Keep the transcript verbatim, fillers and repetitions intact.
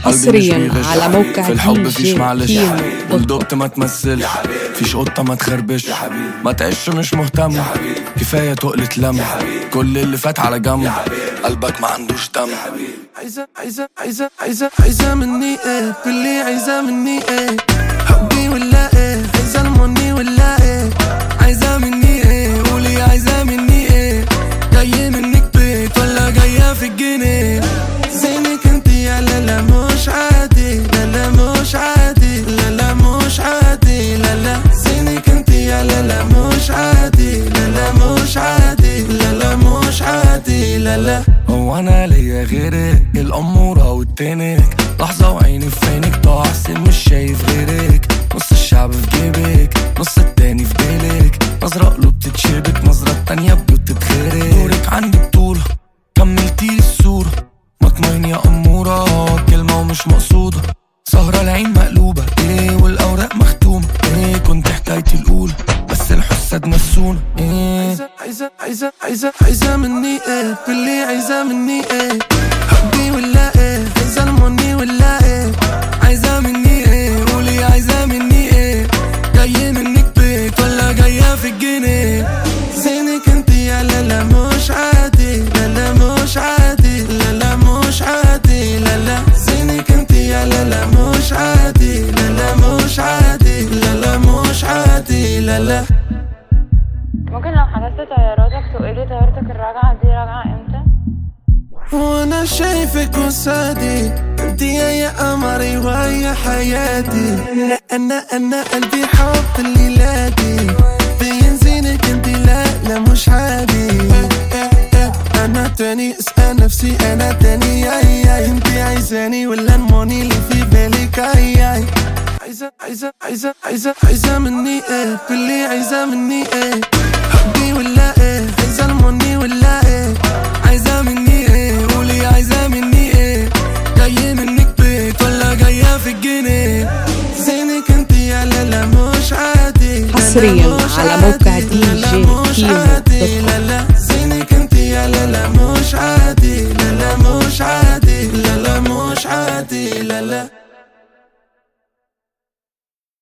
حصريا على موقع في الحب فيش معلش، كيمو. والدقت ما تمثلش، فيش قطة ما تخربش، ما تعيش مش مهتم، كفاية تقلة لم، كل اللي فات على جنب، قلبك ما عندوش دم. عايزة عايزة عايزة عايزة عايزة مني ايه؟ باللي عايزة مني ايه؟ حبي ولا ايه؟ عايزة الموني ولا ايه؟ عايزة مني ايه؟ قولي عايزة مني ايه؟ جاي منك بيت ولا جاية في الجنيه؟ زينك انتي يا لا لا مش عادي، لا لا مش عادي، لا لا مش عادي، لا لا زينك انتي يا لا لا مش عادي، لا لا مش عادي، لا لا مش عادي، لا لا. هو انا ليا غيرك الاموره والتنك، لحظه وعيني في عينك ضاع سن مش شايف غيرك، نص الشعب في جيبك نص التاني في ديلك، نظره قلوب تتشبك نظره التانيه بيوت تتخرب، دورك عندي بطوله كملتيلي الصوره، مطمئن يا اموره كلمه ومش مقصوده، سهره العين مقلوبه ايه والاوراق مختومه ايه، كنت حكايتي الاولى بس الحساد نسونا ايه. عايزة عايزة عايزة عايزة عايزة مني ايه؟ باللي عايزة مني ايه؟ حبي ولا ايه؟ عايزة الموني ولا ايه؟ عايزة مني ايه؟ قولي عايزة مني ايه؟ جاي منك بيت ولا جاية في الجنيه؟ زينك انتي يا لا لا مش عادي، لا لا مش عادي، لا لا مش عادي، لا لا زينك انتي يا لا لا مش عادي، لا لا مش عادي، لا لا مش عادي، لا لا. ممكن لو حجزت طياراتك تقولي طيارتك الراجعة دي راجعة امتى؟ وانا شايفك قصادي انتي يا قمري ويا حياتي، انا انا انا قلبي حب الليلاتي، بين زينك انتي لا لا مش عادي، انا تاني اسأل نفسي انا تاني يا يا انتي عايزاني ولا الموني اللي في بالك يا. عايزة عايزة عايزة عايزة عايزة مني ايه؟ باللي عايزة مني ايه؟ حبي ولا ايه؟ عايزة الموني ولا ايه؟ عايزة مني ايه؟ قولي عايزة مني ايه؟ جاي منك بيت ولا جاية في الجنيه؟ زينك انتي يا لا لا مش عادي، حصريا على موقع